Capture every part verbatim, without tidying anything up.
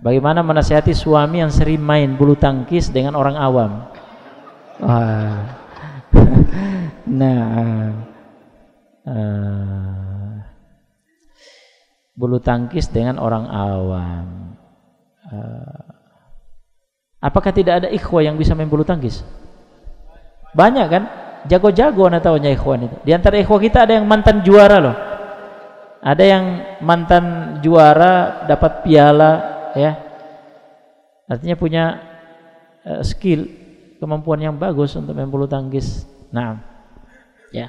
bagaimana menasihati suami yang sering main bulu tangkis dengan orang awam? Wah. Nah, uh, bulu tangkis dengan orang awam. Uh, apakah tidak ada ikhwah yang bisa main bulu tangkis? Banyak kan? Jago-jago anak tahunya ikhwan itu. Di antara ikhwah kita ada yang mantan juara loh. Ada yang mantan juara dapat piala, ya. Artinya punya uh, skill, kemampuan yang bagus untuk main bulu tangkis. Nah, ya.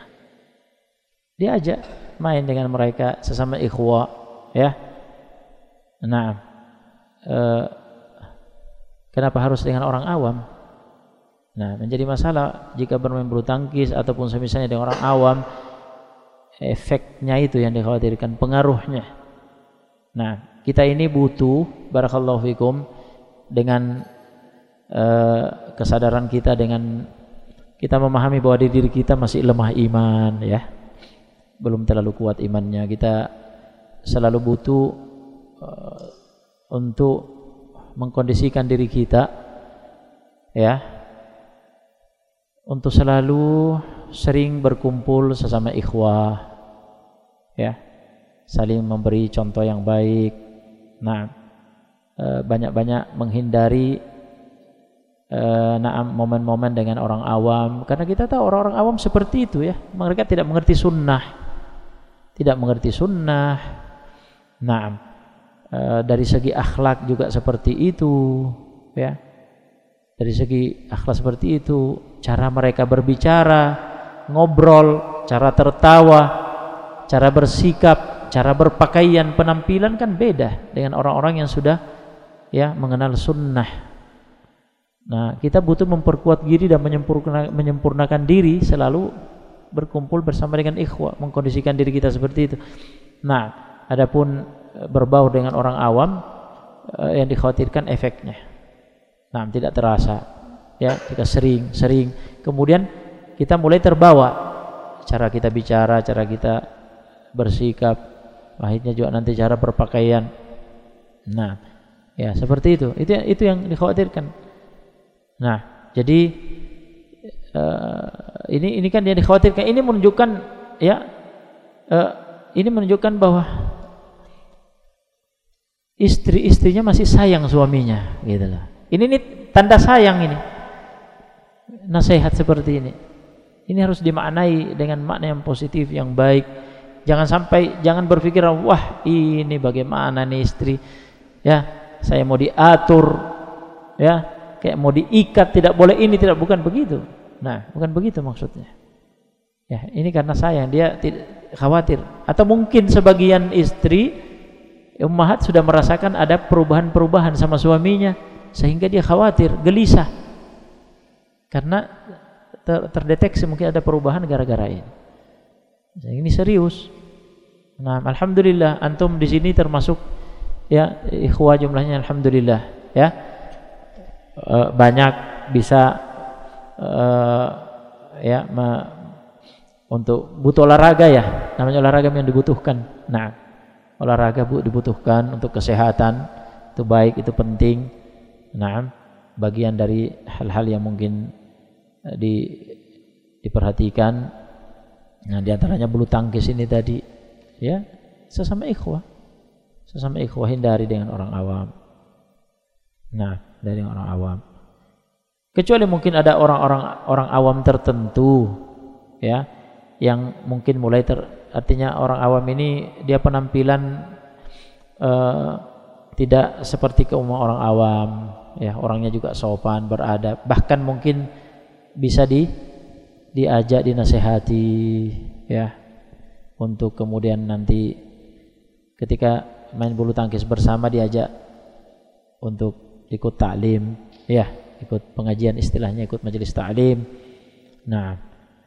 Diajak main dengan mereka sesama ikhwah, ya. Nah, uh, kenapa harus dengan orang awam? Nah, menjadi masalah jika bermain bulu tangkis ataupun semisalnya dengan orang awam, efeknya itu yang dikhawatirkan, pengaruhnya. Nah, kita ini butuh, barakallahu fikum, dengan uh, kesadaran kita, dengan kita memahami bahwa di diri kita masih lemah iman, ya, belum terlalu kuat imannya. Kita selalu butuh uh, untuk mengkondisikan diri kita, ya, untuk selalu sering berkumpul sesama ikhwah, ya, saling memberi contoh yang baik. Nah, banyak-banyak menghindari uh, naam momen-momen dengan orang awam, karena kita tahu orang-orang awam seperti itu, ya, mereka tidak mengerti sunnah, tidak mengerti sunnah. Nah, uh, dari segi akhlak juga seperti itu, ya. Dari segi akhlak seperti itu, cara mereka berbicara, ngobrol, cara tertawa, cara bersikap, cara berpakaian, penampilan kan beda dengan orang-orang yang sudah, ya, mengenal sunnah. Nah, kita butuh memperkuat diri dan menyempurnakan, menyempurnakan diri, selalu berkumpul bersama dengan ikhwah, mengkondisikan diri kita seperti itu. Nah, adapun berbaur dengan orang awam, yang dikhawatirkan efeknya. Nah, tidak terasa, ya, kita sering-sering, kemudian kita mulai terbawa, cara kita bicara, cara kita bersikap, akhirnya juga nanti cara berpakaian. Nah, ya, seperti itu, itu itu yang dikhawatirkan. Nah, jadi uh, ini ini kan yang dikhawatirkan. Ini menunjukkan, ya, uh, ini menunjukkan bahwa istri-istrinya masih sayang suaminya, gitu loh. Ini nih tanda sayang ini. Nasihat seperti ini. Ini harus dimaknai dengan makna yang positif, yang baik. Jangan sampai, jangan berpikir, wah, ini bagaimana nih istri, ya, saya mau diatur, ya, kayak mau diikat, tidak boleh ini, tidak, bukan begitu. Nah, bukan begitu maksudnya. Ya, ini karena sayang, dia tidak khawatir. Atau mungkin sebagian istri, ummahat sudah merasakan ada perubahan-perubahan sama suaminya, sehingga dia khawatir, gelisah, karena ter terdeteksi mungkin ada perubahan gara-gara ini. Ini serius. Nah, alhamdulillah antum di sini termasuk, ya, ikhwah jumlahnya alhamdulillah, ya, e, banyak bisa, e, ya, me, untuk butuh olahraga, ya, namanya olahraga yang dibutuhkan. Nah, olahraga bu dibutuhkan untuk kesehatan, itu baik, itu penting. Nah, bagian dari hal-hal yang mungkin di, diperhatikan. Nah, diantaranya bulu tangkis ini tadi, ya, sesama ikhwah, sesama ikhwah, hindari dengan orang awam. Nah, dari orang awam. Kecuali mungkin ada orang-orang orang awam tertentu, ya, yang mungkin mulai ter, artinya orang awam ini dia penampilan uh, tidak seperti keumum orang awam, ya, orangnya juga sopan, beradab, bahkan mungkin bisa di diajak, dinasehati, ya, untuk kemudian nanti ketika main bulu tangkis bersama diajak untuk ikut taklim, ya, ikut pengajian, istilahnya ikut majelis taklim. Nah,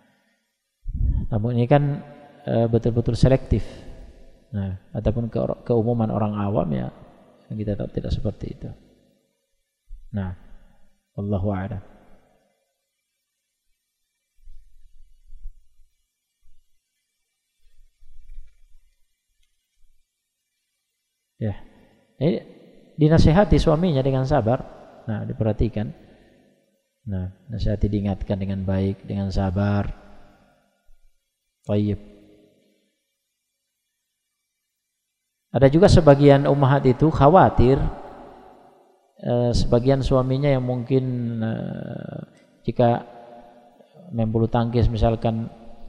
namun ini kan betul-betul selektif. Nah, ataupun ke, keumuman orang awam, ya, kita tahu tidak seperti itu. Nah, wallahu a'lam. Ya, ini dinasihati suaminya dengan sabar. Nah, diperhatikan. Nah, nasihati diingatkan dengan baik, dengan sabar. Baik. Ada juga sebagian ummahat itu khawatir eh, sebagian suaminya yang mungkin eh, jika main bulu tangkis misalkan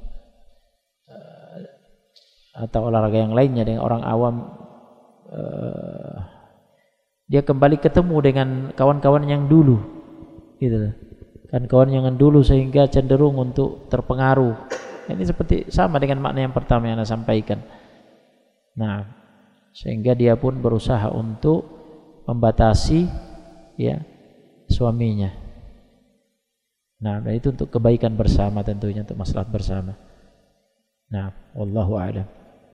eh, atau olahraga yang lainnya dengan orang awam, eh, dia kembali ketemu dengan kawan-kawan yang dulu, gitu kan, kawan yang dulu, sehingga cenderung untuk terpengaruh. Ini seperti sama dengan makna yang pertama yang Anda sampaikan. Nah, sehingga dia pun berusaha untuk membatasi ya suaminya. Nah, dan itu untuk kebaikan bersama tentunya, untuk maslahat bersama. Nah, wallahu a'lam.